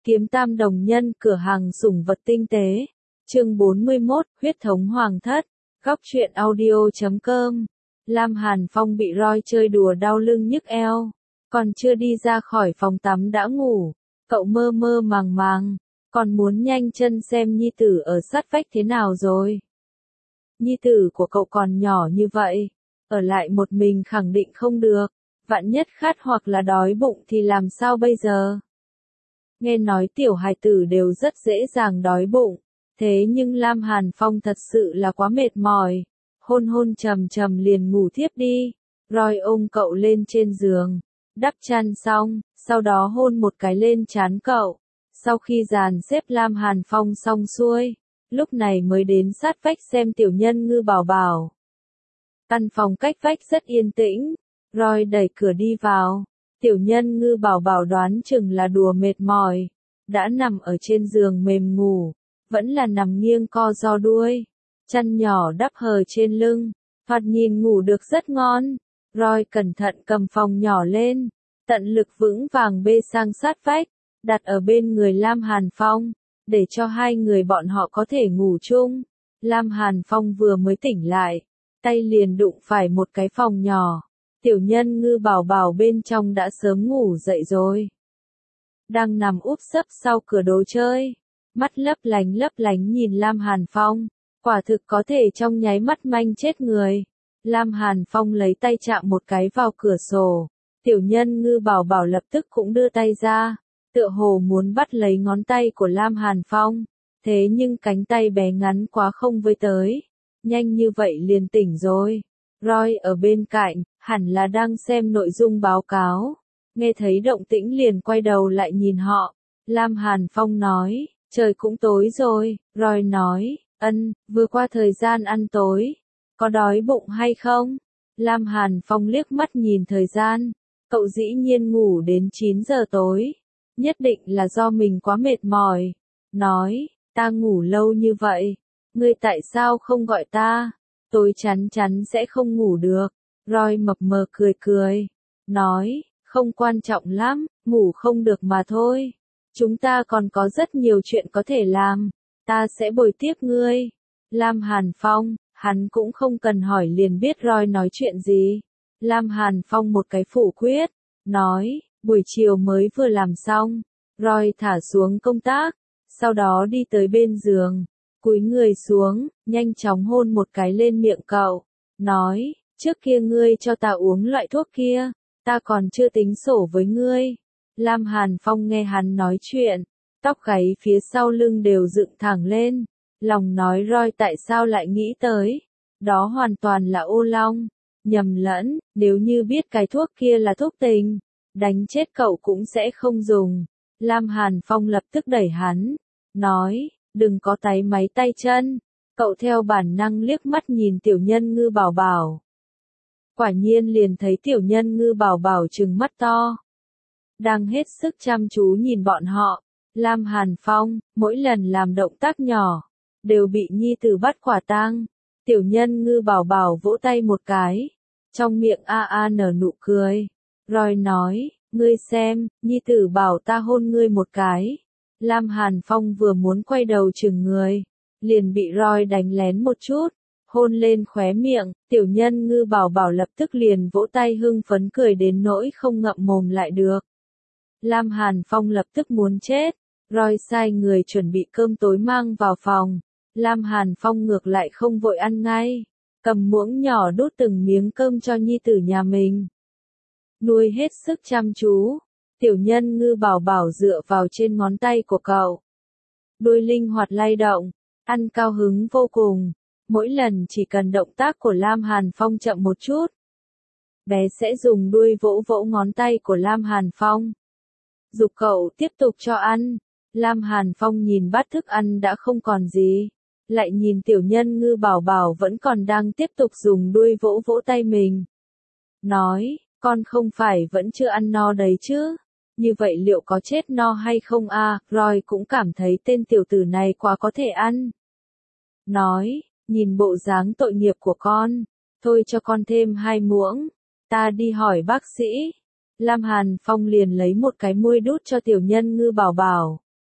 Kiếm Tam đồng nhân cửa hàng sủng vật tinh tế. Chương 41, huyết thống hoàng thất. Góc truyện audio.com. Lam Hàn Phong bị roi chơi đùa đau lưng nhức eo, còn chưa đi ra khỏi phòng tắm đã ngủ. Cậu mơ mơ màng màng, còn muốn nhanh chân xem nhi tử ở sát vách thế nào rồi. Nhi tử của cậu còn nhỏ như vậy, ở lại một mình khẳng định không được, vạn nhất khát hoặc là đói bụng thì làm sao bây giờ? Nghe nói tiểu hài tử đều rất dễ dàng đói bụng, thế nhưng Lam Hàn Phong thật sự là quá mệt mỏi, hôn hôn trầm trầm liền ngủ thiếp đi. Roy ôm cậu lên trên giường, đắp chăn xong, sau đó hôn một cái lên trán cậu. Sau khi dàn xếp Lam Hàn Phong xong xuôi, lúc này mới đến sát vách xem tiểu nhân ngư bảo bảo. Căn phòng cách vách rất yên tĩnh, Roy đẩy cửa đi vào. Tiểu nhân ngư bảo bảo đoán chừng là đùa mệt mỏi, đã nằm ở trên giường mềm ngủ, vẫn là nằm nghiêng co ro đuôi, chăn nhỏ đắp hờ trên lưng, thoạt nhìn ngủ được rất ngon. Roy cẩn thận cầm phòng nhỏ lên, tận lực vững vàng bê sang sát vách, đặt ở bên người Lam Hàn Phong, để cho hai người bọn họ có thể ngủ chung. Lam Hàn Phong vừa mới tỉnh lại, tay liền đụng phải một cái phòng nhỏ. Tiểu nhân ngư bảo bảo bên trong đã sớm ngủ dậy rồi. Đang nằm úp sấp sau cửa đồ chơi, mắt lấp lánh nhìn Lam Hàn Phong, quả thực có thể trong nháy mắt manh chết người. Lam Hàn Phong lấy tay chạm một cái vào cửa sổ, tiểu nhân ngư bảo bảo lập tức cũng đưa tay ra, tựa hồ muốn bắt lấy ngón tay của Lam Hàn Phong, thế nhưng cánh tay bé ngắn quá không với tới, nhanh như vậy liền tỉnh rồi. Roy ở bên cạnh, hẳn là đang xem nội dung báo cáo, nghe thấy động tĩnh liền quay đầu lại nhìn họ. Lam Hàn Phong nói, trời cũng tối rồi. Roy nói, vừa qua thời gian ăn tối, có đói bụng hay không? Lam Hàn Phong liếc mắt nhìn thời gian, cậu dĩ nhiên ngủ đến 9 giờ tối, nhất định là do mình quá mệt mỏi. Nói, ta ngủ lâu như vậy, ngươi tại sao không gọi ta? Tôi chắn sẽ không ngủ được. Roy mập mờ cười, nói, không quan trọng lắm, ngủ không được mà thôi. Chúng ta còn có rất nhiều chuyện có thể làm, ta sẽ bồi tiếp ngươi. Lam Hàn Phong, hắn cũng không cần hỏi liền biết Roy nói chuyện gì. Lam Hàn Phong một cái phủ quyết, nói, buổi chiều mới vừa làm xong. Roy thả xuống công tác, sau đó đi tới bên giường, cúi người xuống, nhanh chóng hôn một cái lên miệng cậu, nói, trước kia ngươi cho ta uống loại thuốc kia, ta còn chưa tính sổ với ngươi. Lam Hàn Phong nghe hắn nói chuyện, tóc gáy phía sau lưng đều dựng thẳng lên, lòng nói Roy tại sao lại nghĩ tới, đó hoàn toàn là ô long, nhầm lẫn, nếu như biết cái thuốc kia là thuốc tình, đánh chết cậu cũng sẽ không dùng. Lam Hàn Phong lập tức đẩy hắn, nói, đừng có táy máy tay chân. Cậu theo bản năng liếc mắt nhìn tiểu nhân ngư bảo bảo. Quả nhiên liền thấy tiểu nhân ngư bảo bảo trừng mắt to, đang hết sức chăm chú nhìn bọn họ. Lam Hàn Phong, mỗi lần làm động tác nhỏ, đều bị nhi tử bắt quả tang. Tiểu nhân ngư bảo bảo vỗ tay một cái, trong miệng nở nụ cười. Roy nói, ngươi xem, nhi tử bảo ta hôn ngươi một cái. Lam Hàn Phong vừa muốn quay đầu chừng người, liền bị Roy đánh lén một chút, hôn lên khóe miệng. Tiểu nhân ngư bảo bảo lập tức liền vỗ tay hưng phấn cười đến nỗi không ngậm mồm lại được. Lam Hàn Phong lập tức muốn chết, Roy sai người chuẩn bị cơm tối mang vào phòng. Lam Hàn Phong ngược lại không vội ăn ngay, cầm muỗng nhỏ đút từng miếng cơm cho nhi tử nhà mình. Nuôi hết sức chăm chú, tiểu nhân ngư bảo bảo dựa vào trên ngón tay của cậu, đuôi linh hoạt lay động, ăn cao hứng vô cùng. Mỗi lần chỉ cần động tác của Lam Hàn Phong chậm một chút, bé sẽ dùng đuôi vỗ vỗ ngón tay của Lam Hàn Phong, giục cậu tiếp tục cho ăn. Lam Hàn Phong nhìn bát thức ăn đã không còn gì, lại nhìn tiểu nhân ngư bảo bảo vẫn còn đang tiếp tục dùng đuôi vỗ vỗ tay mình. Nói, con không phải vẫn chưa ăn no đấy chứ? Như vậy liệu có chết no hay không à? Roy cũng cảm thấy tên tiểu tử này quá có thể ăn. Nói, nhìn bộ dáng tội nghiệp của con, thôi cho con thêm 2 muỗng, ta đi hỏi bác sĩ. Lam Hàn Phong liền lấy một cái muôi đút cho tiểu nhân ngư bảo bảo.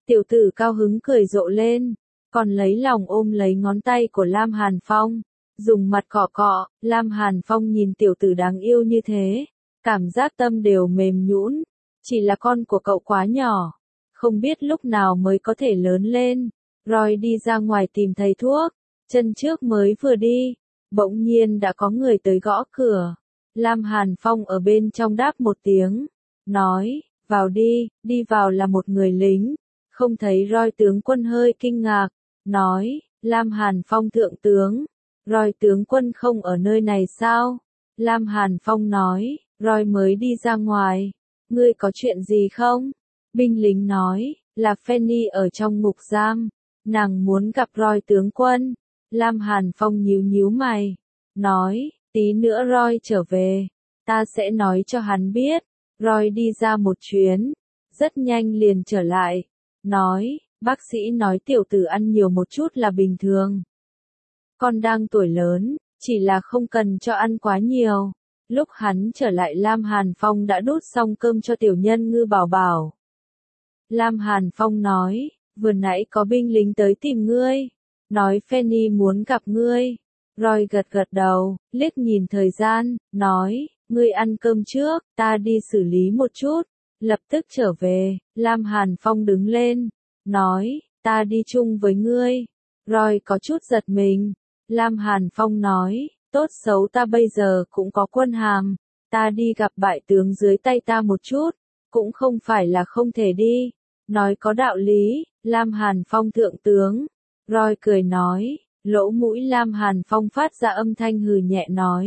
Tiểu tử cao hứng cười rộ lên, còn lấy lòng ôm lấy ngón tay của Lam Hàn Phong, dùng mặt cọ cọ. Lam Hàn Phong nhìn tiểu tử đáng yêu như thế, cảm giác tâm đều mềm nhũn. Chỉ là con của cậu quá nhỏ, không biết lúc nào mới có thể lớn lên. Roy đi ra ngoài tìm thầy thuốc, chân trước mới vừa đi, bỗng nhiên đã có người tới gõ cửa. Lam Hàn Phong ở bên trong đáp một tiếng, nói, vào đi. Đi vào là một người lính, không thấy Roy tướng quân hơi kinh ngạc, nói, Lam Hàn Phong thượng tướng, Roy tướng quân không ở nơi này sao? Lam Hàn Phong nói, Roy mới đi ra ngoài, ngươi có chuyện gì không? Binh lính nói, là Fanny ở trong ngục giam, nàng muốn gặp Roy tướng quân. Lam Hàn Phong nhíu nhíu mày, nói, tí nữa Roy trở về, ta sẽ nói cho hắn biết. Roy đi ra một chuyến, rất nhanh liền trở lại, nói, bác sĩ nói tiểu tử ăn nhiều một chút là bình thường. Con đang tuổi lớn, chỉ là không cần cho ăn quá nhiều. Lúc hắn trở lại Lam Hàn Phong đã đút xong cơm cho tiểu nhân Ngư Bảo Bảo. Lam Hàn Phong nói, vừa nãy có binh lính tới tìm ngươi, nói Fanny muốn gặp ngươi. Roy gật gật đầu, liếc nhìn thời gian, nói, ngươi ăn cơm trước, ta đi xử lý một chút, lập tức trở về. Lam Hàn Phong đứng lên, nói, ta đi chung với ngươi. Roy có chút giật mình. Lam Hàn Phong nói, tốt xấu ta bây giờ cũng có quân hàm, ta đi gặp bại tướng dưới tay ta một chút, cũng không phải là không thể đi. Nói có đạo lý. Lam Hàn Phong thượng tướng. Roy cười nói, lỗ mũi Lam Hàn Phong phát ra âm thanh hừ nhẹ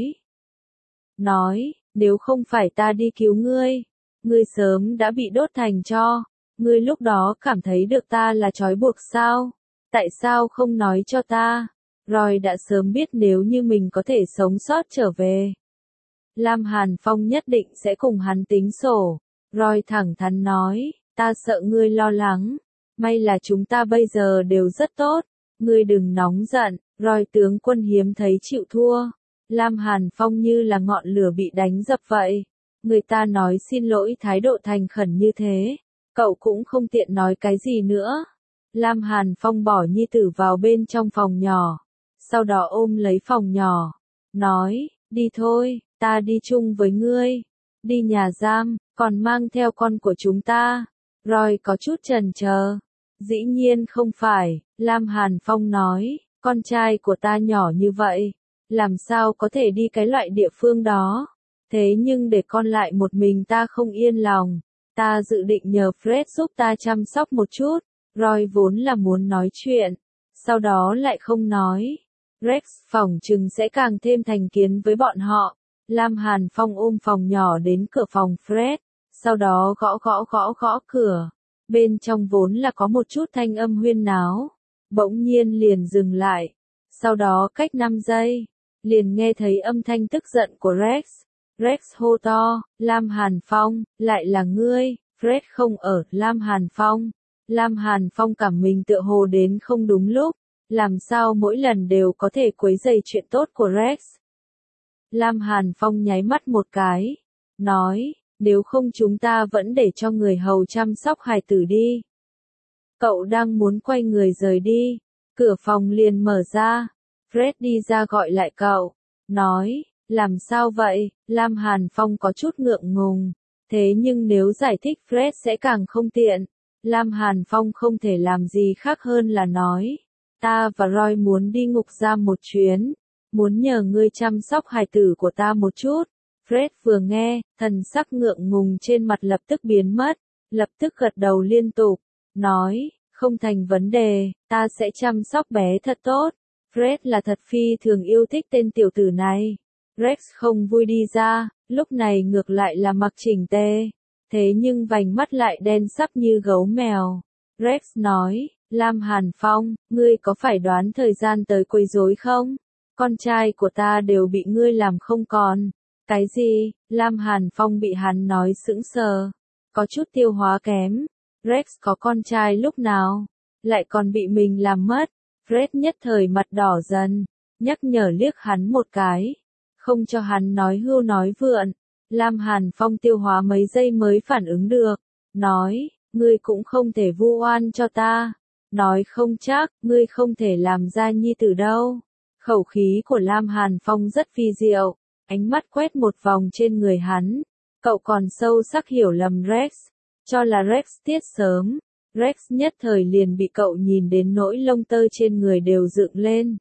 nói, nếu không phải ta đi cứu ngươi, ngươi sớm đã bị đốt thành tro. Ngươi lúc đó cảm thấy được ta là trói buộc sao? Tại sao không nói cho ta? Roy đã sớm biết nếu như mình có thể sống sót trở về, Lam Hàn Phong nhất định sẽ cùng hắn tính sổ. Roy thẳng thắn nói, ta sợ ngươi lo lắng, may là chúng ta bây giờ đều rất tốt, ngươi đừng nóng giận. Roy tướng quân hiếm thấy chịu thua. Lam Hàn Phong như là ngọn lửa bị đánh dập vậy. Người ta nói xin lỗi thái độ thành khẩn như thế, cậu cũng không tiện nói cái gì nữa. Lam Hàn Phong bỏ nhi tử vào bên trong phòng nhỏ, sau đó ôm lấy phòng nhỏ, nói, đi thôi, ta đi chung với ngươi. Đi nhà giam, còn mang theo con của chúng ta. Roy có chút chần chờ. Dĩ nhiên không phải. Lam Hàn Phong nói, con trai của ta nhỏ như vậy, làm sao có thể đi cái loại địa phương đó. Thế nhưng để con lại một mình ta không yên lòng. Ta dự định nhờ Fred giúp ta chăm sóc một chút. Roy vốn là muốn nói chuyện, sau đó lại không nói. Rex phỏng chừng sẽ càng thêm thành kiến với bọn họ. Lam Hàn Phong ôm phòng nhỏ đến cửa phòng Fred, sau đó gõ cửa. Bên trong vốn là có một chút thanh âm huyên náo, bỗng nhiên liền dừng lại. Sau đó cách 5 giây, liền nghe thấy âm thanh tức giận của Rex. Rex hô to, Lam Hàn Phong, lại là ngươi. Fred không ở. Lam Hàn Phong. Lam Hàn Phong cảm mình tựa hồ đến không đúng lúc, làm sao mỗi lần đều có thể quấy rầy chuyện tốt của Rex. Lam Hàn Phong nháy mắt một cái, nói, nếu không chúng ta vẫn để cho người hầu chăm sóc hài tử đi. Cậu đang muốn quay người rời đi, cửa phòng liền mở ra. Fred đi ra gọi lại cậu, nói, làm sao vậy? Lam Hàn Phong có chút ngượng ngùng, thế nhưng nếu giải thích Fred sẽ càng không tiện. Lam Hàn Phong không thể làm gì khác hơn là nói, ta và Roy muốn đi ngục giam một chuyến, muốn nhờ ngươi chăm sóc hài tử của ta một chút. Fred vừa nghe, thần sắc ngượng ngùng trên mặt lập tức biến mất, lập tức gật đầu liên tục, nói, không thành vấn đề, ta sẽ chăm sóc bé thật tốt. Fred là thật phi thường yêu thích tên tiểu tử này. Rex không vui đi ra, lúc này ngược lại là mặc chỉnh tề, thế nhưng vành mắt lại đen sắc như gấu mèo. Rex nói, Lam Hàn Phong, ngươi có phải đoán thời gian tới quấy rối không? Con trai của ta đều bị ngươi làm không còn. Cái gì? Lam Hàn Phong bị hắn nói sững sờ, có chút tiêu hóa kém. Rex có con trai lúc nào? Lại còn bị mình làm mất. Fred nhất thời mặt đỏ dần, nhắc nhở liếc hắn một cái, không cho hắn nói hưu nói vượn. Lam Hàn Phong tiêu hóa mấy giây mới phản ứng được, nói, ngươi cũng không thể vu oan cho ta. Nói không chắc, ngươi không thể làm ra nhi tử đâu. Khẩu khí của Lam Hàn Phong rất phi diệu, ánh mắt quét một vòng trên người hắn. Cậu còn sâu sắc hiểu lầm Rex, cho là Rex tiết sớm. Rex nhất thời liền bị cậu nhìn đến nỗi lông tơ trên người đều dựng lên.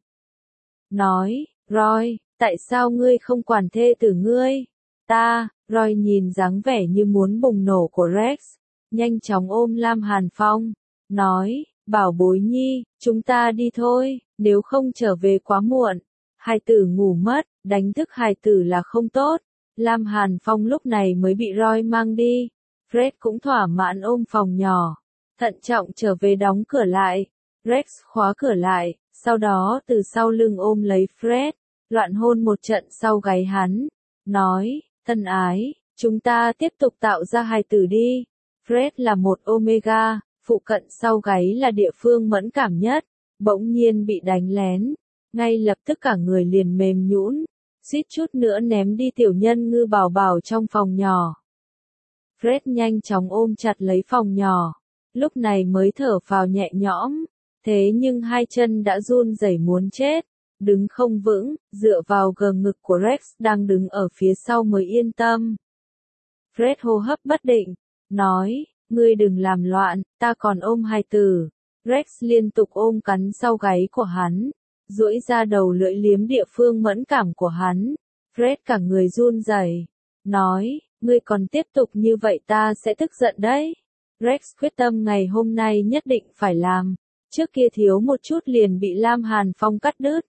Nói, Roy, tại sao ngươi không quản thê tử ngươi? Roy nhìn dáng vẻ như muốn bùng nổ của Rex, nhanh chóng ôm Lam Hàn Phong, nói, bảo bối nhi, chúng ta đi thôi, nếu không trở về quá muộn. Hài tử ngủ mất, đánh thức hài tử là không tốt. Lam Hàn Phong lúc này mới bị Roy mang đi. Fred cũng thỏa mãn ôm phòng nhỏ, thận trọng trở về đóng cửa lại. Rex khóa cửa lại, sau đó từ sau lưng ôm lấy Fred, loạn hôn một trận sau gáy hắn, nói, thân ái, chúng ta tiếp tục tạo ra hài tử đi. Fred là một Omega, phụ cận sau gáy là địa phương mẫn cảm nhất, bỗng nhiên bị đánh lén, ngay lập tức cả người liền mềm nhũn, suýt chút nữa ném đi tiểu nhân ngư bảo bảo trong phòng nhỏ. Fred nhanh chóng ôm chặt lấy phòng nhỏ, lúc này mới thở phào nhẹ nhõm, thế nhưng hai chân đã run rẩy muốn chết, đứng không vững, dựa vào gờ ngực của Rex đang đứng ở phía sau mới yên tâm. Fred hô hấp bất định, nói, ngươi đừng làm loạn, ta còn ôm hài tử. Rex liên tục ôm cắn sau gáy của hắn, duỗi ra đầu lưỡi liếm địa phương mẫn cảm của hắn. Fred cả người run rẩy, nói, ngươi còn tiếp tục như vậy ta sẽ tức giận đấy. Rex quyết tâm ngày hôm nay nhất định phải làm, trước kia thiếu một chút liền bị Lam Hàn Phong cắt đứt.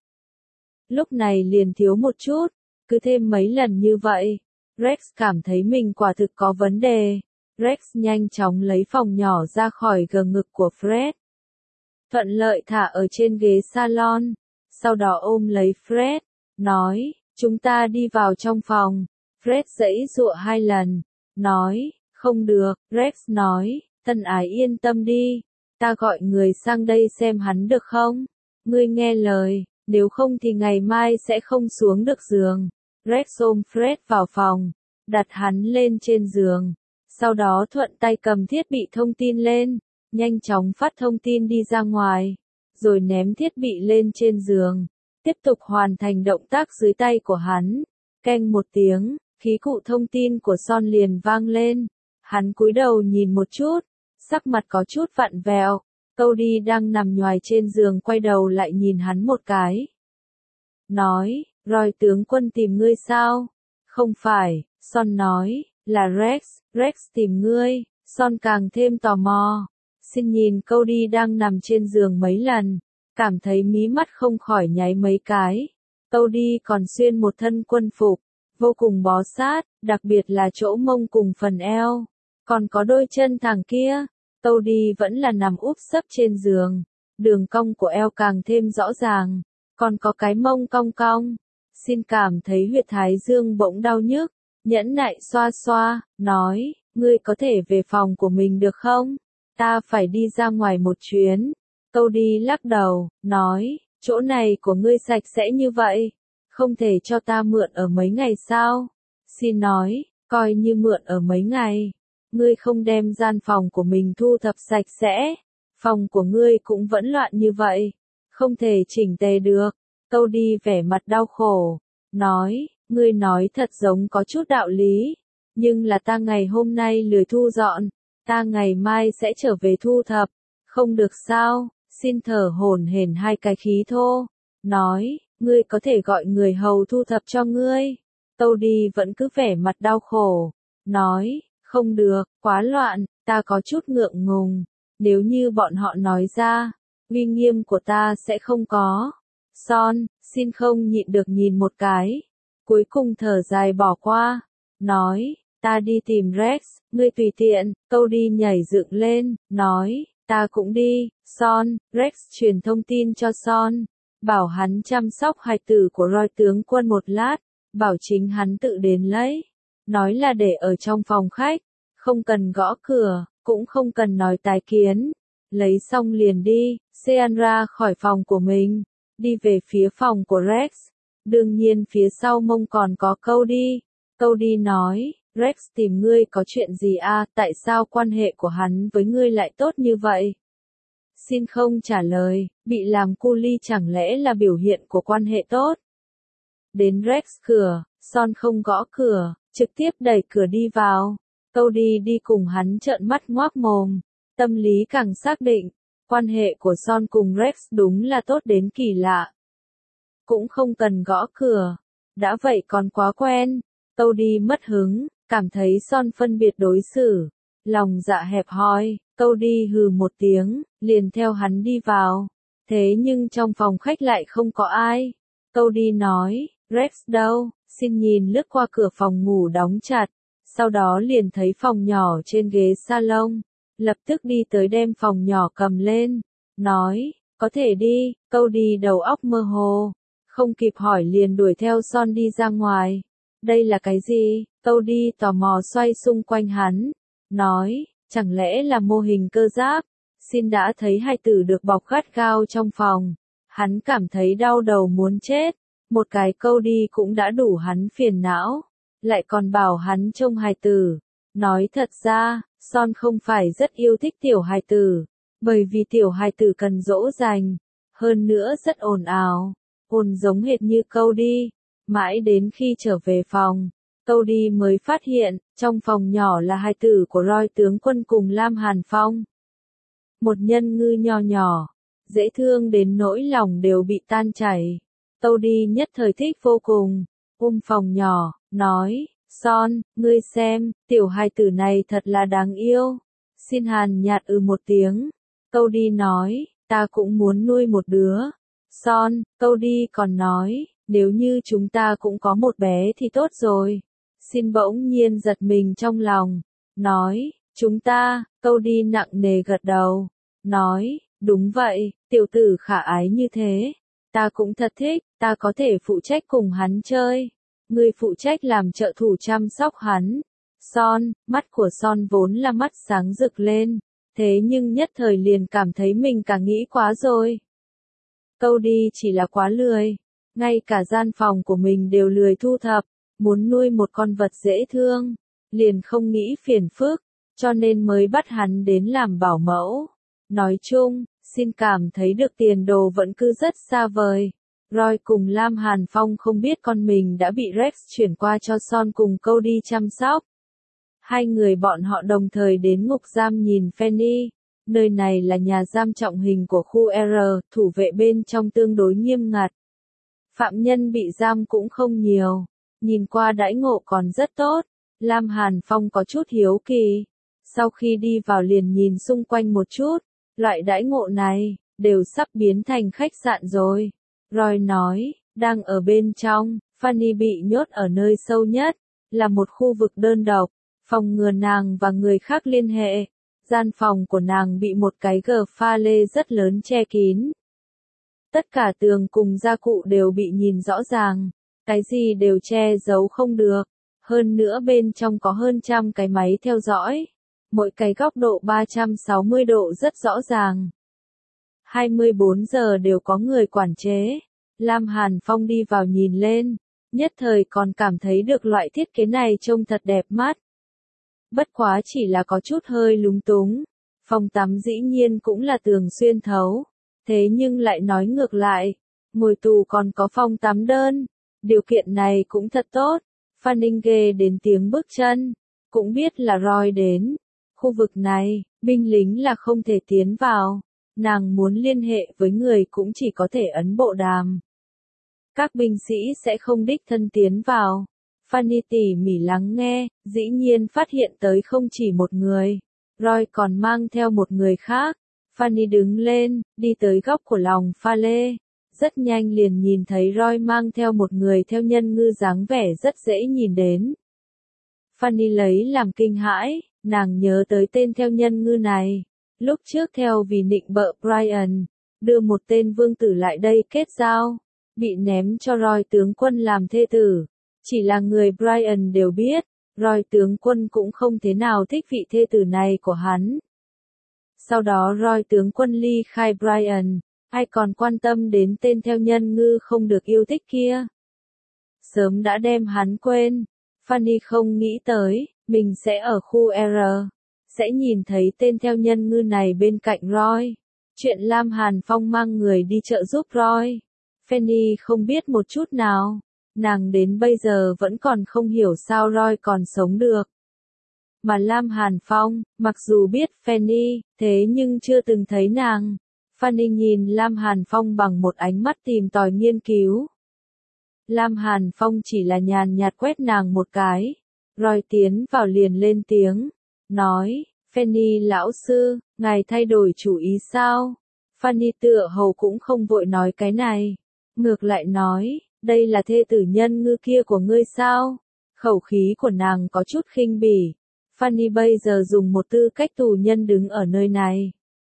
Lúc này liền thiếu một chút, cứ thêm mấy lần như vậy, Rex cảm thấy mình quả thực có vấn đề. Rex nhanh chóng lấy phòng nhỏ ra khỏi gờ ngực của Fred. Thuận lợi thả ở trên ghế salon, sau đó ôm lấy Fred, nói, chúng ta đi vào trong phòng. Fred giãy giụa 2 lần, nói, không được. Rex nói, thân ái yên tâm đi, ta gọi người sang đây xem hắn được không? Ngươi nghe lời, nếu không thì ngày mai sẽ không xuống được giường. Rex ôm Fred vào phòng, đặt hắn lên trên giường, sau đó thuận tay cầm thiết bị thông tin lên, nhanh chóng phát thông tin đi ra ngoài, rồi ném thiết bị lên trên giường, tiếp tục hoàn thành động tác dưới tay của hắn. Keng một tiếng, khí cụ thông tin của Son liền vang lên, hắn cúi đầu nhìn một chút, sắc mặt có chút vặn vẹo. Cody đang nằm nhoài trên giường quay đầu lại nhìn hắn một cái. Nói, Roy tướng quân tìm ngươi sao? Không phải, Son nói, là Rex, Rex tìm ngươi. Son càng thêm tò mò. Xin nhìn Cody đang nằm trên giường mấy lần, cảm thấy mí mắt không khỏi nháy mấy cái. Cody còn xuyên một thân quân phục, vô cùng bó sát, đặc biệt là chỗ mông cùng phần eo. Còn có đôi chân thẳng kia. Cody vẫn là nằm úp sấp trên giường, đường cong của eo càng thêm rõ ràng, còn có cái mông cong cong. Xin cảm thấy huyệt thái dương bỗng đau nhức, nhẫn nại xoa xoa, nói, ngươi có thể về phòng của mình được không? Ta phải đi ra ngoài một chuyến. Cody lắc đầu, nói, chỗ này của ngươi sạch sẽ như vậy, không thể cho ta mượn ở mấy ngày sao? Xin nói, coi như mượn ở mấy ngày. Ngươi không đem gian phòng của mình thu thập sạch sẽ, phòng của ngươi cũng vẫn loạn như vậy, không thể chỉnh tề được. Cody vẻ mặt đau khổ, nói, ngươi nói thật giống có chút đạo lý, nhưng là ta ngày hôm nay lười thu dọn, ta ngày mai sẽ trở về thu thập, không được sao? Xin thở hổn hển 2 cái khí thô, nói, ngươi có thể gọi người hầu thu thập cho ngươi. Cody vẫn cứ vẻ mặt đau khổ, nói, không được, quá loạn, ta có chút ngượng ngùng, nếu như bọn họ nói ra, uy nghiêm của ta sẽ không có. Son, xin không nhịn được nhìn một cái, cuối cùng thở dài bỏ qua, nói, ta đi tìm Rex, ngươi tùy tiện. Cody nhảy dựng lên, nói, ta cũng đi. Son, Rex truyền thông tin cho Son, bảo hắn chăm sóc hài tử của Roy tướng quân một lát, bảo chính hắn tự đến lấy. Nói là để ở trong phòng khách, không cần gõ cửa, cũng không cần nói tái kiến. Lấy xong liền đi. Sean ra khỏi phòng của mình, đi về phía phòng của Rex. Đương nhiên phía sau mông còn có Cody. Cody nói, Rex tìm ngươi có chuyện gì à, tại sao quan hệ của hắn với ngươi lại tốt như vậy? Xin không trả lời, bị làm cu ly chẳng lẽ là biểu hiện của quan hệ tốt? Đến Rex cửa, Son không gõ cửa, trực tiếp đẩy cửa đi vào. Cody đi cùng hắn trợn mắt ngoác mồm, tâm lý càng xác định, quan hệ của Son cùng Rex đúng là tốt đến kỳ lạ. Cũng không cần gõ cửa, đã vậy còn quá quen. Cody mất hứng, cảm thấy Son phân biệt đối xử, lòng dạ hẹp hòi. Cody hừ một tiếng, liền theo hắn đi vào. Thế nhưng trong phòng khách lại không có ai. Cody nói, Rex đâu? Xin nhìn lướt qua cửa phòng ngủ đóng chặt, sau đó liền thấy phòng nhỏ trên ghế salon, lập tức đi tới đem phòng nhỏ cầm lên, nói, có thể đi. Cody đầu óc mơ hồ, không kịp hỏi liền đuổi theo Son đi ra ngoài. Đây là cái gì? Cody tò mò xoay xung quanh hắn, nói, chẳng lẽ là mô hình cơ giáp? Xin đã thấy hài tử được bọc gắt gao trong phòng, hắn cảm thấy đau đầu muốn chết. Một cái Cody cũng đã đủ hắn phiền não, lại còn bảo hắn trông hài tử. Nói thật ra, Son không phải rất yêu thích tiểu hài tử, bởi vì tiểu hài tử cần dỗ dành, hơn nữa rất ồn ào, ồn giống hệt như Cody. Mãi đến khi trở về phòng, Cody mới phát hiện, trong phòng nhỏ là hài tử của Roy tướng quân cùng Lam Hàn Phong. Một nhân ngư nho nhỏ, dễ thương đến nỗi lòng đều bị tan chảy. Cody nhất thời thích vô cùng, phòng nhỏ, nói, Son, ngươi xem, tiểu hài tử này thật là đáng yêu. Xin hàn nhạt một tiếng. Cody nói, ta cũng muốn nuôi một đứa. Son, Cody còn nói, nếu như chúng ta cũng có một bé thì tốt rồi. Xin bỗng nhiên giật mình trong lòng, nói, chúng ta. Cody nặng nề gật đầu, nói, đúng vậy, tiểu tử khả ái như thế. Ta cũng thật thích, ta có thể phụ trách cùng hắn chơi. Ngươi phụ trách làm trợ thủ chăm sóc hắn. Son, mắt của Son vốn là mắt sáng rực lên, thế nhưng nhất thời liền cảm thấy mình cả nghĩ quá rồi. Cody chỉ là quá lười, ngay cả gian phòng của mình đều lười thu thập, muốn nuôi một con vật dễ thương, liền không nghĩ phiền phức, cho nên mới bắt hắn đến làm bảo mẫu. Nói chung, xin cảm thấy được tiền đồ vẫn cứ rất xa vời. Roy cùng Lam Hàn Phong không biết con mình đã bị Rex chuyển qua cho Son cùng Cody chăm sóc. Hai người bọn họ đồng thời đến ngục giam nhìn Fanny. Nơi này là nhà giam trọng hình của khu R, thủ vệ bên trong tương đối nghiêm ngặt. Phạm nhân bị giam cũng không nhiều, nhìn qua đãi ngộ còn rất tốt. Lam Hàn Phong có chút hiếu kỳ, sau khi đi vào liền nhìn xung quanh một chút, loại đãi ngộ này, đều sắp biến thành khách sạn rồi. Roy nói, đang ở bên trong, Fanny bị nhốt ở nơi sâu nhất, là một khu vực đơn độc, phòng ngừa nàng và người khác liên hệ. Gian phòng của nàng bị một cái gờ pha lê rất lớn che kín. Tất cả tường cùng gia cụ đều bị nhìn rõ ràng, cái gì đều che giấu không được. Hơn nữa bên trong có hơn 100 cái máy theo dõi, mỗi cái góc độ 360 độ rất rõ ràng. 24 giờ đều có người quản chế. Lam Hàn Phong đi vào nhìn lên, nhất thời còn cảm thấy được loại thiết kế này trông thật đẹp mắt. Bất quá chỉ là có chút hơi lúng túng. Phòng tắm dĩ nhiên cũng là tường xuyên thấu, thế nhưng lại nói ngược lại, ngồi tù còn có phòng tắm đơn. Điều kiện này cũng thật tốt. Fanning nghe đến tiếng bước chân, cũng biết là Roy đến. Khu vực này, binh lính là không thể tiến vào. Nàng muốn liên hệ với người cũng chỉ có thể ấn bộ đàm. Các binh sĩ sẽ không đích thân tiến vào. Fanny tỉ mỉ lắng nghe, dĩ nhiên phát hiện tới không chỉ một người. Roy còn mang theo một người khác. Fanny đứng lên, đi tới góc của lòng pha lê. Rất nhanh liền nhìn thấy Roy mang theo một người theo nhân ngư dáng vẻ rất dễ nhìn đến. Fanny lấy làm kinh hãi, nàng nhớ tới tên theo nhân ngư này. Lúc trước theo vì nịnh bợ Brian, đưa một tên vương tử lại đây kết giao, bị ném cho Roy tướng quân làm thê tử. Chỉ là người Brian đều biết, Roy tướng quân cũng không thế nào thích vị thê tử này của hắn. Sau đó Roy tướng quân ly khai Brian, ai còn quan tâm đến tên theo nhân ngư không được yêu thích kia. Sớm đã đem hắn quên. Fanny không nghĩ tới, mình sẽ ở khu R, sẽ nhìn thấy tên theo nhân ngư này bên cạnh Roy. Chuyện Lam Hàn Phong mang người đi trợ giúp Roy. Fanny không biết một chút nào. Nàng đến bây giờ vẫn còn không hiểu sao Roy còn sống được. Mà Lam Hàn Phong, mặc dù biết Fanny, thế nhưng chưa từng thấy nàng. Fanny nhìn Lam Hàn Phong bằng một ánh mắt tìm tòi nghiên cứu. Lam Hàn Phong chỉ là nhàn nhạt quét nàng một cái. Roy tiến vào liền lên tiếng. Nói, Fanny lão sư, ngài thay đổi chủ ý sao? Fanny tựa hồ cũng không vội nói cái này. Ngược lại nói, đây là thê tử nhân ngư kia của ngươi sao? Khẩu khí của nàng có chút khinh bỉ. Fanny bây giờ dùng một tư cách tù nhân đứng ở nơi này.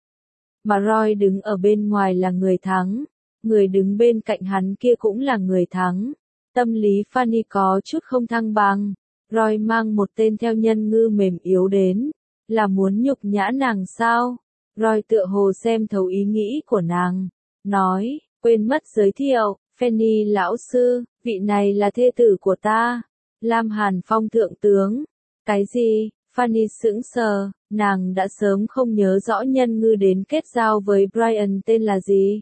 Mà Roy đứng ở bên ngoài là người thắng. Người đứng bên cạnh hắn kia cũng là người thắng. Tâm lý Fanny có chút không thăng bằng. Roy mang một tên theo nhân ngư mềm yếu đến. Là muốn nhục nhã nàng sao? Roy tựa hồ xem thấu ý nghĩ của nàng. Nói, quên mất giới thiệu, Fanny lão sư, vị này là thê tử của ta. Lam Hàn Phong thượng tướng. Cái gì? Fanny sững sờ, nàng đã sớm không nhớ rõ nhân ngư đến kết giao với Brian tên là gì.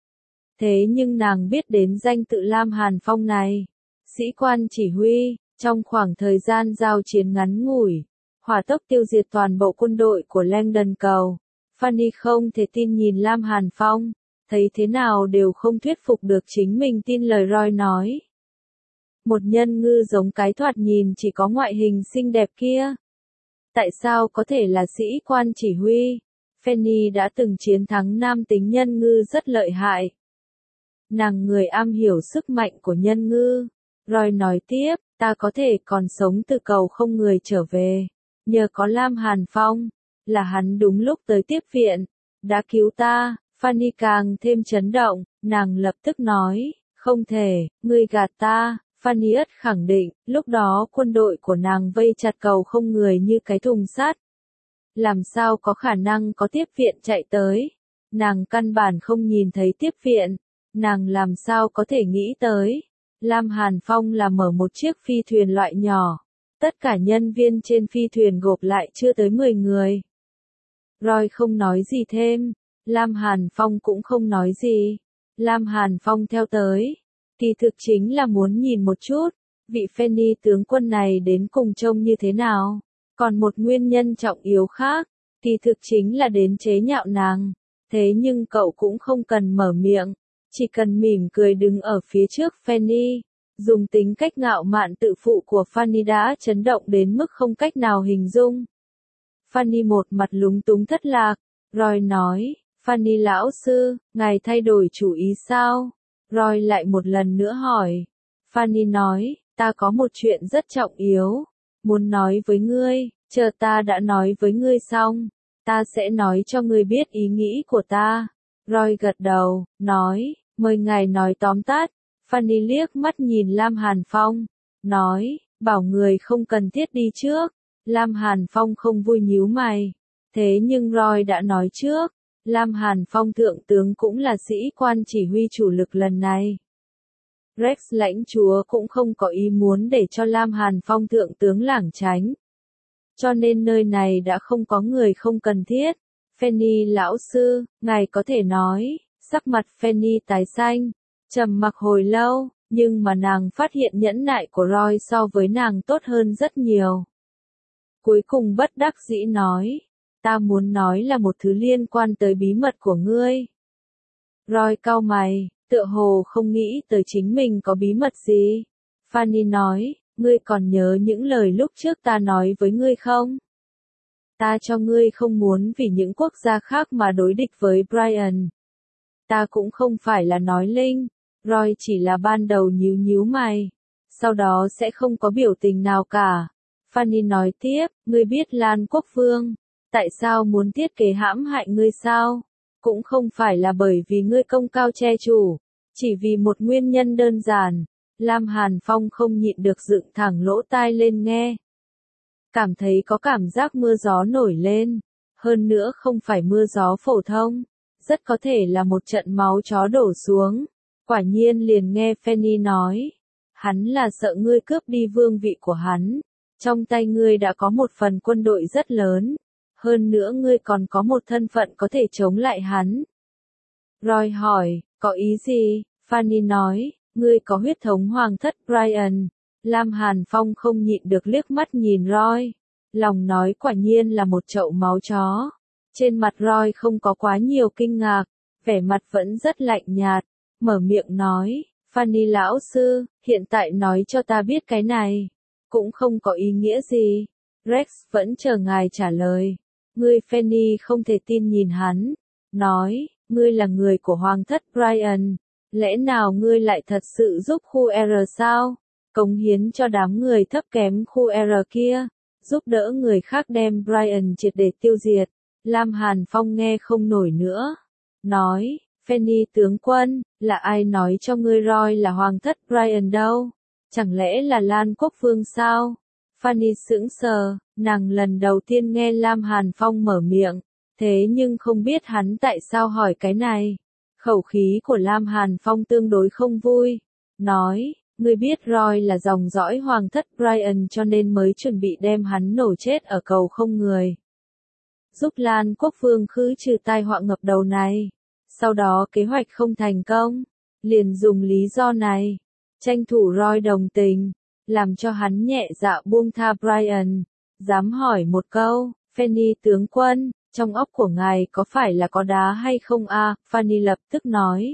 Thế nhưng nàng biết đến danh tự Lam Hàn Phong này. Sĩ quan chỉ huy, trong khoảng thời gian giao chiến ngắn ngủi, hỏa tốc tiêu diệt toàn bộ quân đội của Langdon cầu. Fanny không thể tin nhìn Lam Hàn Phong, thấy thế nào đều không thuyết phục được chính mình tin lời Roy nói. Một nhân ngư giống cái thoạt nhìn chỉ có ngoại hình xinh đẹp kia. Tại sao có thể là sĩ quan chỉ huy? Fanny đã từng chiến thắng nam tính nhân ngư rất lợi hại. Nàng người am hiểu sức mạnh của nhân ngư. Roy nói tiếp, ta có thể còn sống từ cầu không người trở về. Nhờ có Lam Hàn Phong, là hắn đúng lúc tới tiếp viện, đã cứu ta. Fanny càng thêm chấn động, nàng lập tức nói, không thể, ngươi gạt ta. Fanny ất khẳng định, lúc đó quân đội của nàng vây chặt cầu không người như cái thùng sắt. Làm sao có khả năng có tiếp viện chạy tới? Nàng căn bản không nhìn thấy tiếp viện. Nàng làm sao có thể nghĩ tới? Lam Hàn Phong là mở một chiếc phi thuyền loại nhỏ. Tất cả nhân viên trên phi thuyền gộp lại chưa tới 10 người. Roy không nói gì thêm. Lam Hàn Phong cũng không nói gì. Lam Hàn Phong theo tới. Kỳ thực chính là muốn nhìn một chút, vị Fanny tướng quân này đến cùng trông như thế nào. Còn một nguyên nhân trọng yếu khác, kỳ thực chính là đến chế nhạo nàng. Thế nhưng cậu cũng không cần mở miệng, chỉ cần mỉm cười đứng ở phía trước Fanny. Dùng tính cách ngạo mạn tự phụ của Fanny đã chấn động đến mức không cách nào hình dung. Fanny một mặt lúng túng thất lạc. Roy nói, Fanny lão sư, ngài thay đổi chủ ý sao? Roy lại một lần nữa hỏi. Fanny nói, ta có một chuyện rất trọng yếu. Muốn nói với ngươi, chờ ta đã nói với ngươi xong. Ta sẽ nói cho ngươi biết ý nghĩ của ta. Roy gật đầu, nói, mời ngài nói tóm tắt. Fanny liếc mắt nhìn Lam Hàn Phong. Nói, bảo người không cần thiết đi trước. Lam Hàn Phong không vui nhíu mày. Thế nhưng Roy đã nói trước. Lam Hàn Phong thượng tướng cũng là sĩ quan chỉ huy chủ lực lần này. Rex lãnh chúa cũng không có ý muốn để cho Lam Hàn Phong thượng tướng lảng tránh. Cho nên nơi này đã không có người không cần thiết. Fanny lão sư, ngài có thể nói. Sắc mặt Fanny tái xanh, trầm mặc hồi lâu, nhưng mà nàng phát hiện nhẫn nại của Roy so với nàng tốt hơn rất nhiều. Cuối cùng bất đắc dĩ nói. Ta muốn nói là một thứ liên quan tới bí mật của ngươi. Roy cau mày, tựa hồ không nghĩ tới chính mình có bí mật gì. Fanny nói, ngươi còn nhớ những lời lúc trước ta nói với ngươi không? Ta cho ngươi không muốn vì những quốc gia khác mà đối địch với Brian. Ta cũng không phải là nói linh. Roy chỉ là ban đầu nhíu nhíu mày. Sau đó sẽ không có biểu tình nào cả. Fanny nói tiếp, ngươi biết Lan Quốc Vương. Tại sao muốn thiết kế hãm hại ngươi sao? Cũng không phải là bởi vì ngươi công cao che chủ, chỉ vì một nguyên nhân đơn giản. Lam Hàn Phong không nhịn được dựng thẳng lỗ tai lên nghe. Cảm thấy có cảm giác mưa gió nổi lên. Hơn nữa không phải mưa gió phổ thông. Rất có thể là một trận máu chó đổ xuống. Quả nhiên liền nghe Fanny nói. Hắn là sợ ngươi cướp đi vương vị của hắn. Trong tay ngươi đã có một phần quân đội rất lớn. Hơn nữa ngươi còn có một thân phận có thể chống lại hắn. Roy hỏi, có ý gì? Fanny nói, ngươi có huyết thống hoàng thất Brian. Lam Hàn Phong không nhịn được liếc mắt nhìn Roy. Lòng nói quả nhiên là một chậu máu chó. Trên mặt Roy không có quá nhiều kinh ngạc, vẻ mặt vẫn rất lạnh nhạt, mở miệng nói, Fanny lão sư, hiện tại nói cho ta biết cái này, cũng không có ý nghĩa gì. Rex vẫn chờ ngài trả lời. Ngươi Fanny không thể tin nhìn hắn, nói, ngươi là người của hoàng thất Brian, lẽ nào ngươi lại thật sự giúp khu R sao? Cống hiến cho đám người thấp kém khu R kia, giúp đỡ người khác đem Brian triệt để tiêu diệt. Lam Hàn Phong nghe không nổi nữa. Nói, Fanny tướng quân, là ai nói cho ngươi Roy là hoàng thất Brian đâu? Chẳng lẽ là Lan Quốc Vương sao? Fanny sững sờ, nàng lần đầu tiên nghe Lam Hàn Phong mở miệng, thế nhưng không biết hắn tại sao hỏi cái này. Khẩu khí của Lam Hàn Phong tương đối không vui. Nói, ngươi biết Roy là dòng dõi hoàng thất Brian cho nên mới chuẩn bị đem hắn nổ chết ở cầu không người. Giúp Lan Quốc Vương khứ trừ tai họa ngập đầu này. Sau đó kế hoạch không thành công, liền dùng lý do này, tranh thủ Roy đồng tình, làm cho hắn nhẹ dạ buông tha Brian. Dám hỏi một câu, Fanny tướng quân, trong óc của ngài có phải là có đá hay không a? Fanny lập tức nói.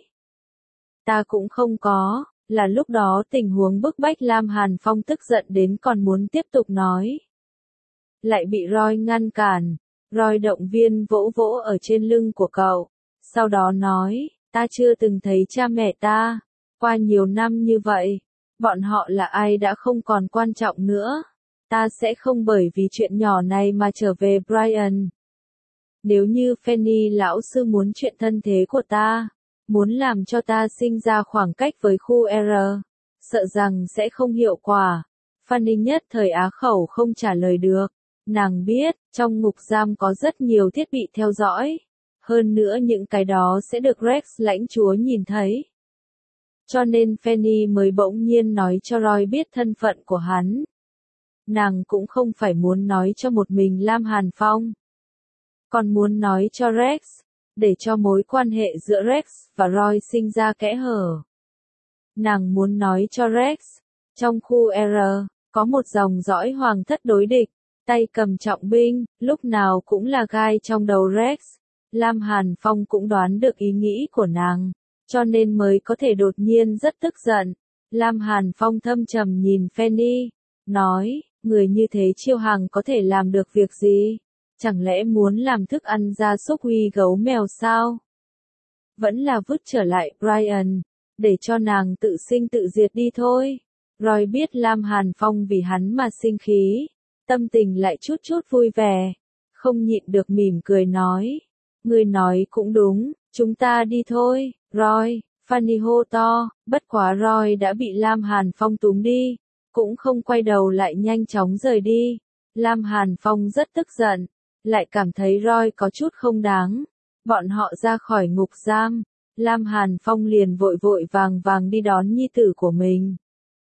Ta cũng không có, là lúc đó tình huống bức bách Lam Hàn Phong tức giận đến còn muốn tiếp tục nói. Lại bị Roy ngăn cản. Roy động viên vỗ vỗ ở trên lưng của cậu, sau đó nói, ta chưa từng thấy cha mẹ ta, qua nhiều năm như vậy, bọn họ là ai đã không còn quan trọng nữa, ta sẽ không bởi vì chuyện nhỏ này mà trở về Brian. Nếu như Fanny lão sư muốn chuyện thân thế của ta, muốn làm cho ta sinh ra khoảng cách với khu R, sợ rằng sẽ không hiệu quả. Fanny nhất thời á khẩu không trả lời được. Nàng biết, trong ngục giam có rất nhiều thiết bị theo dõi. Hơn nữa những cái đó sẽ được Rex lãnh chúa nhìn thấy. Cho nên Fanny mới bỗng nhiên nói cho Roy biết thân phận của hắn. Nàng cũng không phải muốn nói cho một mình Lam Hàn Phong. Còn muốn nói cho Rex, để cho mối quan hệ giữa Rex và Roy sinh ra kẽ hở. Nàng muốn nói cho Rex, trong khu R, có một dòng dõi hoàng thất đối địch. Tay cầm trọng binh, lúc nào cũng là gai trong đầu Rex. Lam Hàn Phong cũng đoán được ý nghĩ của nàng, cho nên mới có thể đột nhiên rất tức giận. Lam Hàn Phong thâm trầm nhìn Fanny, nói, người như thế chiêu hàng có thể làm được việc gì? Chẳng lẽ muốn làm thức ăn gia súc huy gấu mèo sao? Vẫn là vứt trở lại Brian, để cho nàng tự sinh tự diệt đi thôi. Roy biết Lam Hàn Phong vì hắn mà sinh khí. Tâm tình lại chút chút vui vẻ, không nhịn được mỉm cười nói. Ngươi nói cũng đúng, chúng ta đi thôi, Roy. Fanny hô to, bất quá Roy đã bị Lam Hàn Phong túm đi, cũng không quay đầu lại nhanh chóng rời đi. Lam Hàn Phong rất tức giận, lại cảm thấy Roy có chút không đáng. Bọn họ ra khỏi ngục giam, Lam Hàn Phong liền vội vội vàng vàng đi đón nhi tử của mình.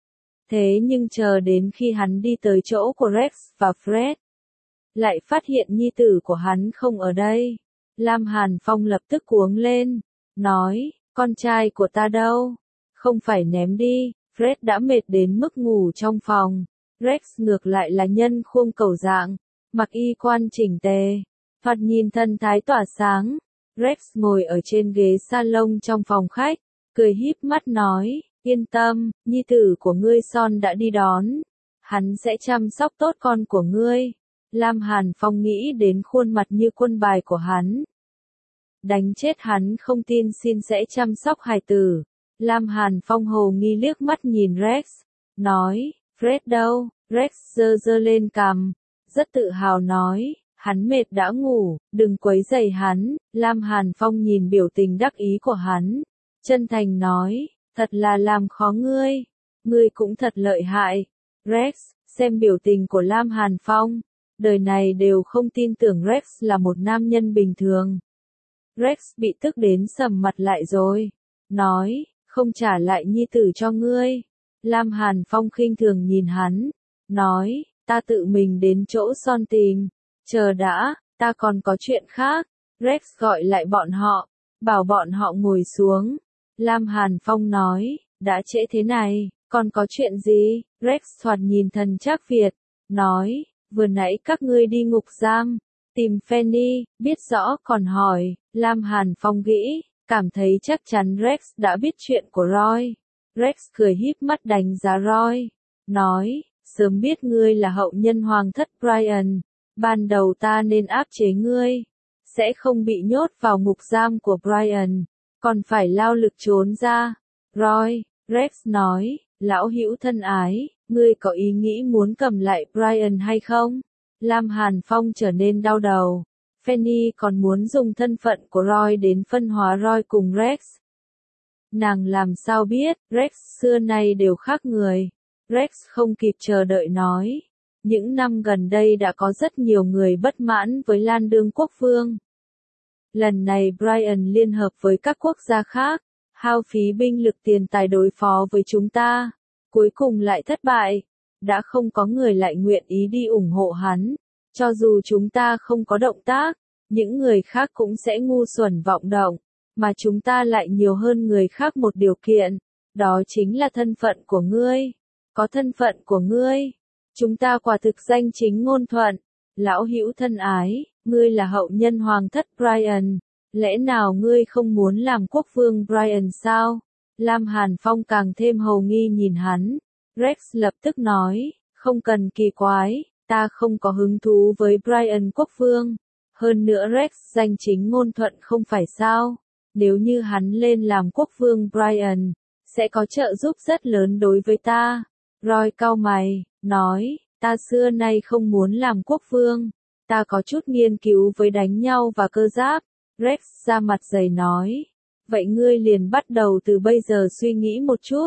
Thế nhưng chờ đến khi hắn đi tới chỗ của Rex và Fred, lại phát hiện nhi tử của hắn không ở đây. Lam Hàn Phong lập tức cuống lên, nói, con trai của ta đâu? Không phải ném đi. Fred đã mệt đến mức ngủ trong phòng. Rex ngược lại là nhân khuôn cầu dạng, mặc y quan chỉnh tề, thoạt nhìn thân thái tỏa sáng. Rex ngồi ở trên ghế salon trong phòng khách, cười híp mắt nói, yên tâm, nhi tử của ngươi Son đã đi đón. Hắn sẽ chăm sóc tốt con của ngươi. Lam Hàn Phong nghĩ đến khuôn mặt như quân bài của hắn. Đánh chết hắn không tin xin sẽ chăm sóc hài tử. Lam Hàn Phong hồ nghi liếc mắt nhìn Rex, nói, Fred đâu? Rex giơ giơ lên cằm, rất tự hào nói, hắn mệt đã ngủ, đừng quấy rầy hắn. Lam Hàn Phong nhìn biểu tình đắc ý của hắn, chân thành nói, thật là làm khó ngươi, ngươi cũng thật lợi hại. Rex, xem biểu tình của Lam Hàn Phong, đời này đều không tin tưởng Rex là một nam nhân bình thường. Rex bị tức đến sầm mặt lại rồi, nói, không trả lại nhi tử cho ngươi, Lam Hàn Phong khinh thường nhìn hắn, nói, ta tự mình đến chỗ Son tìm, chờ đã, ta còn có chuyện khác. Rex gọi lại bọn họ, bảo bọn họ ngồi xuống. Lam Hàn Phong nói, đã trễ thế này, còn có chuyện gì? Rex thoạt nhìn thần Trác Việt, nói, vừa nãy các ngươi đi ngục giam, tìm Fanny, biết rõ còn hỏi. Lam Hàn Phong nghĩ, cảm thấy chắc chắn Rex đã biết chuyện của Roy. Rex cười híp mắt đánh giá Roy, nói, sớm biết ngươi là hậu nhân hoàng thất Brian, ban đầu ta nên áp chế ngươi, sẽ không bị nhốt vào ngục giam của Brian, còn phải lao lực trốn ra. Roy, Rex nói, lão hữu thân ái, ngươi có ý nghĩ muốn cầm lại Brian hay không? Lam Hàn Phong trở nên đau đầu. Fanny còn muốn dùng thân phận của Roy đến phân hóa Roy cùng Rex. Nàng làm sao biết, Rex xưa nay đều khác người. Rex không kịp chờ đợi nói. Những năm gần đây đã có rất nhiều người bất mãn với Lan Đương Quốc Vương. Lần này Brian liên hợp với các quốc gia khác, hao phí binh lực tiền tài đối phó với chúng ta, cuối cùng lại thất bại. Đã không có người lại nguyện ý đi ủng hộ hắn. Cho dù chúng ta không có động tác, những người khác cũng sẽ ngu xuẩn vọng động, mà chúng ta lại nhiều hơn người khác một điều kiện, đó chính là thân phận của ngươi. Có thân phận của ngươi, chúng ta quả thực danh chính ngôn thuận. Lão hữu thân ái, ngươi là hậu nhân hoàng thất Brian, lẽ nào ngươi không muốn làm quốc vương Brian sao? Lam Hàn Phong càng thêm hầu nghi nhìn hắn. Rex lập tức nói, không cần kỳ quái, ta không có hứng thú với Brian quốc vương. Hơn nữa Rex danh chính ngôn thuận không phải sao? Nếu như hắn lên làm quốc vương Brian, sẽ có trợ giúp rất lớn đối với ta. Roy cau mày, nói, ta xưa nay không muốn làm quốc vương. Ta có chút nghiên cứu với đánh nhau và cơ giáp. Rex ra mặt dày nói, vậy ngươi liền bắt đầu từ bây giờ suy nghĩ một chút.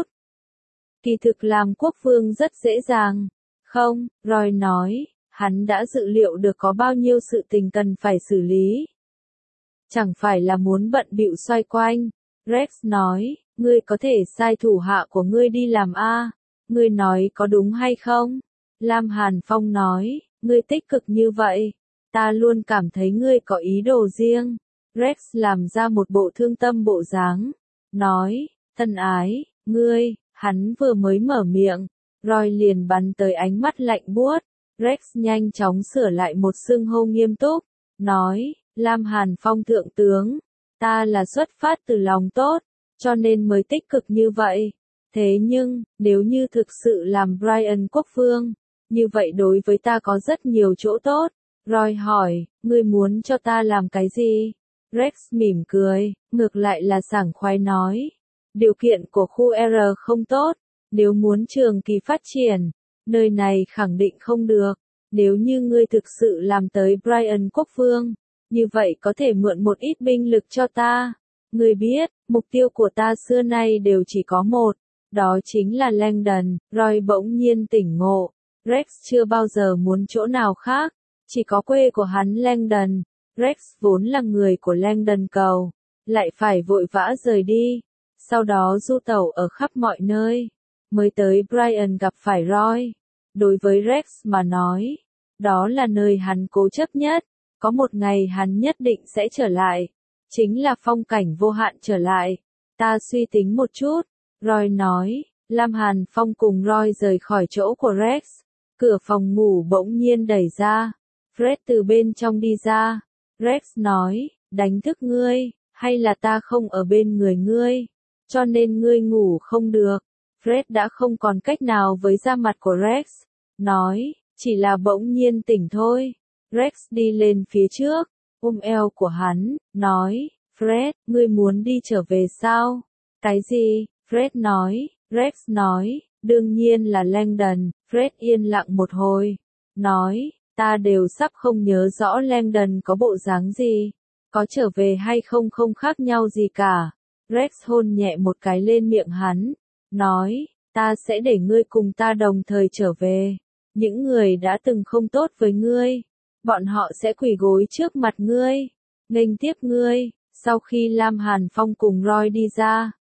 Kỳ thực làm quốc vương rất dễ dàng. Không, Roy nói, hắn đã dự liệu được có bao nhiêu sự tình cần phải xử lý. Chẳng phải là muốn bận bịu xoay quanh. Rex nói, ngươi có thể sai thủ hạ của ngươi đi làm a. Ngươi nói có đúng hay không? Lam Hàn Phong nói, ngươi tích cực như vậy, ta luôn cảm thấy ngươi có ý đồ riêng. Rex làm ra một bộ thương tâm bộ dáng, nói, thân ái, ngươi, hắn vừa mới mở miệng, Roy liền bắn tới ánh mắt lạnh buốt. Rex nhanh chóng sửa lại một xưng hô nghiêm túc, nói, Lam Hàn Phong thượng tướng, ta là xuất phát từ lòng tốt, cho nên mới tích cực như vậy. Thế nhưng, nếu như thực sự làm Brian quốc vương, như vậy đối với ta có rất nhiều chỗ tốt. Roy hỏi, ngươi muốn cho ta làm cái gì? Rex mỉm cười, ngược lại là sảng khoái nói. Điều kiện của khu R không tốt, nếu muốn trường kỳ phát triển, nơi này khẳng định không được. Nếu như ngươi thực sự làm tới Brian quốc vương, như vậy có thể mượn một ít binh lực cho ta. Ngươi biết, mục tiêu của ta xưa nay đều chỉ có một, đó chính là Langdon. Roy bỗng nhiên tỉnh ngộ, Rex chưa bao giờ muốn chỗ nào khác, chỉ có quê của hắn Langdon. Rex vốn là người của Langdon cầu, lại phải vội vã rời đi, sau đó du tẩu ở khắp mọi nơi, mới tới Brian gặp phải Roy. Đối với Rex mà nói, đó là nơi hắn cố chấp nhất, có một ngày hắn nhất định sẽ trở lại, chính là phong cảnh vô hạn trở lại. Ta suy tính một chút, Roy nói. Lam Hàn Phong cùng Roy rời khỏi chỗ của Rex, cửa phòng ngủ bỗng nhiên đẩy ra, Fred từ bên trong đi ra. Rex nói, đánh thức ngươi, hay là ta không ở bên người ngươi, cho nên ngươi ngủ không được. Fred đã không còn cách nào với da mặt của Rex, nói, chỉ là bỗng nhiên tỉnh thôi. Rex đi lên phía trước, ôm eo của hắn, nói, Fred, ngươi muốn đi trở về sao? Cái gì? Fred nói. Rex nói, đương nhiên là Langdon. Fred yên lặng một hồi, nói, ta đều sắp không nhớ rõ Langdon có bộ dáng gì, có trở về hay không không khác nhau gì cả. Rex hôn nhẹ một cái lên miệng hắn, nói, ta sẽ để ngươi cùng ta đồng thời trở về. Những người đã từng không tốt với ngươi, bọn họ sẽ quỳ gối trước mặt ngươi, nghênh tiếp ngươi. Sau khi Lam Hàn Phong cùng Roy đi ra,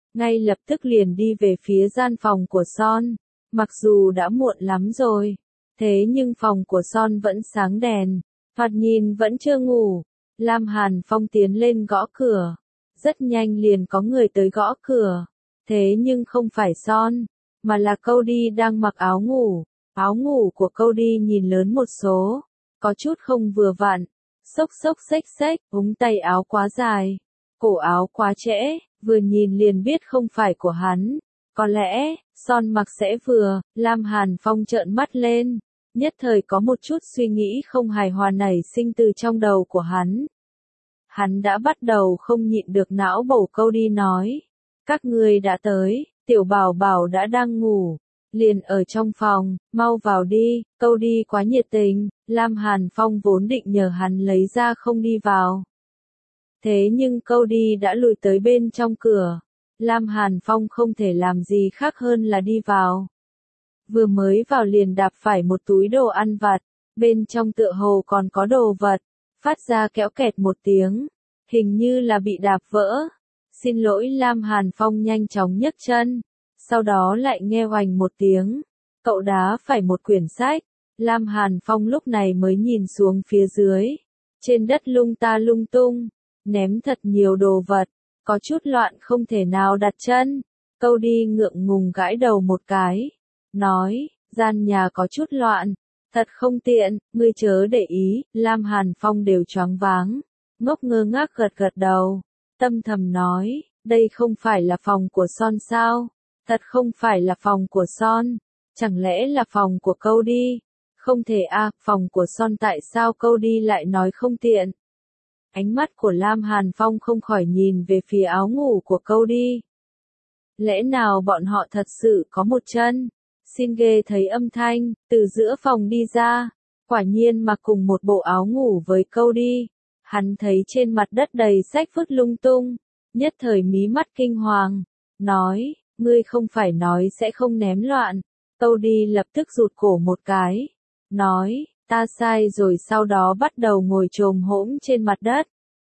ngay lập tức liền đi về phía gian phòng của Son. Mặc dù đã muộn lắm rồi, thế nhưng phòng của Son vẫn sáng đèn, thoạt nhìn vẫn chưa ngủ. Lam Hàn Phong tiến lên gõ cửa. Rất nhanh liền có người tới gõ cửa. Thế nhưng không phải Son, mà là Cody đang mặc áo ngủ. Áo ngủ của Cody nhìn lớn một số, có chút không vừa vặn. Xốc xốc xếch xếch, ống tay áo quá dài, cổ áo quá trễ, vừa nhìn liền biết không phải của hắn. Có lẽ, Son mặc sẽ vừa. Lam Hàn Phong trợn mắt lên, nhất thời có một chút suy nghĩ không hài hòa nảy sinh từ trong đầu của hắn. Hắn đã bắt đầu không nhịn được não bổ Cody nói. Các ngươi đã tới, tiểu bảo bảo đã đang ngủ. Liền ở trong phòng, mau vào đi. Cody quá nhiệt tình, Lam Hàn Phong vốn định nhờ hắn lấy ra không đi vào. Thế nhưng Cody đã lùi tới bên trong cửa. Lam Hàn Phong không thể làm gì khác hơn là đi vào. Vừa mới vào liền đạp phải một túi đồ ăn vặt, bên trong tựa hồ còn có đồ vật, phát ra kéo kẹt một tiếng, hình như là bị đạp vỡ. Xin lỗi. Lam Hàn Phong nhanh chóng nhấc chân, sau đó lại nghe oành một tiếng, cậu đá phải một quyển sách. Lam Hàn Phong lúc này mới nhìn xuống phía dưới, trên đất lung ta lung tung, ném thật nhiều đồ vật, có chút loạn không thể nào đặt chân. Cody ngượng ngùng gãi đầu một cái, nói, gian nhà có chút loạn, thật không tiện, ngươi chớ để ý. Lam Hàn Phong đều choáng váng, ngốc ngơ ngác gật gật đầu, tâm thầm nói, đây không phải là phòng của Son sao? Thật không phải là phòng của Son, chẳng lẽ là phòng của Cody? Không thể a, phòng của Son tại sao Cody lại nói không tiện? Ánh mắt của Lam Hàn Phong không khỏi nhìn về phía áo ngủ của Cody. Lẽ nào bọn họ thật sự có một chân? Xin ghê thấy âm thanh, từ giữa phòng đi ra, quả nhiên mặc cùng một bộ áo ngủ với Cody. Hắn thấy trên mặt đất đầy sách vứt lung tung, nhất thời mí mắt kinh hoàng, nói, ngươi không phải nói sẽ không ném loạn. Cody lập tức rụt cổ một cái, nói, ta sai rồi, sau đó bắt đầu ngồi chồm hổm trên mặt đất.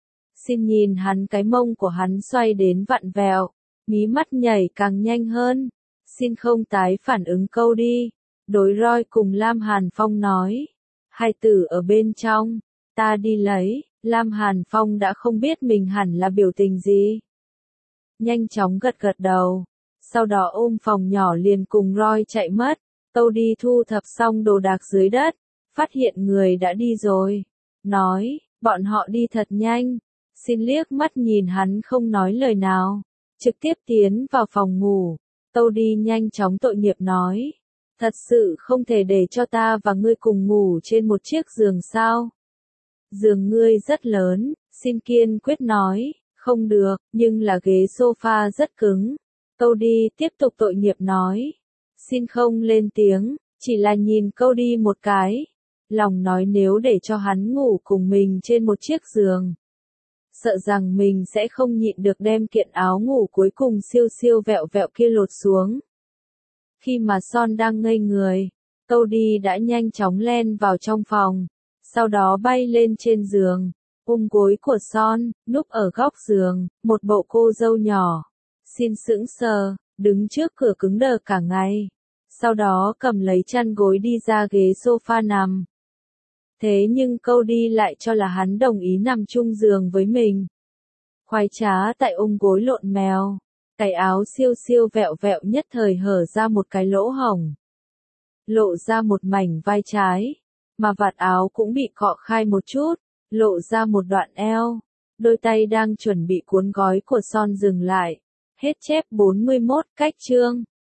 Xin nhìn hắn, cái mông của hắn xoay đến vặn vẹo, mí mắt nhảy càng nhanh hơn. Xin không tái phản ứng Cody. Đối Roy cùng Lam Hàn Phong nói, hai tử ở bên trong, ta đi lấy. Lam Hàn Phong đã không biết mình hẳn là biểu tình gì. Nhanh chóng gật gật đầu, sau đó ôm phòng nhỏ liền cùng Roy chạy mất. Cody thu thập xong đồ đạc dưới đất, phát hiện người đã đi rồi. Nói, bọn họ đi thật nhanh. Xin liếc mắt nhìn hắn không nói lời nào, trực tiếp tiến vào phòng ngủ. Cody nhanh chóng tội nghiệp nói, thật sự không thể để cho ta và ngươi cùng ngủ trên một chiếc giường sao? Giường ngươi rất lớn. Xin kiên quyết nói, không được, nhưng là ghế sofa rất cứng. Cody tiếp tục tội nghiệp nói. Xin không lên tiếng, chỉ là nhìn Cody một cái. Lòng nói nếu để cho hắn ngủ cùng mình trên một chiếc giường, sợ rằng mình sẽ không nhịn được đem kiện áo ngủ cuối cùng siêu siêu vẹo vẹo kia lột xuống. Khi mà Son đang ngây người, Cody đã nhanh chóng len vào trong phòng, sau đó bay lên trên giường, ôm gối của Son, núp ở góc giường, một bộ cô dâu nhỏ. Xin sững sờ, đứng trước cửa cứng đờ cả ngày. Sau đó cầm lấy chăn gối đi ra ghế sofa nằm. Thế nhưng Cody lại cho là hắn đồng ý nằm chung giường với mình. Khoái trá tại ôm gối lộn mèo, cái áo siêu siêu vẹo vẹo nhất thời hở ra một cái lỗ hổng, lộ ra một mảnh vai trái, mà vạt áo cũng bị cọ khai một chút, lộ ra một đoạn eo. Đôi tay đang chuẩn bị cuốn gói của Son dừng lại. Hết chép 41 cách chương.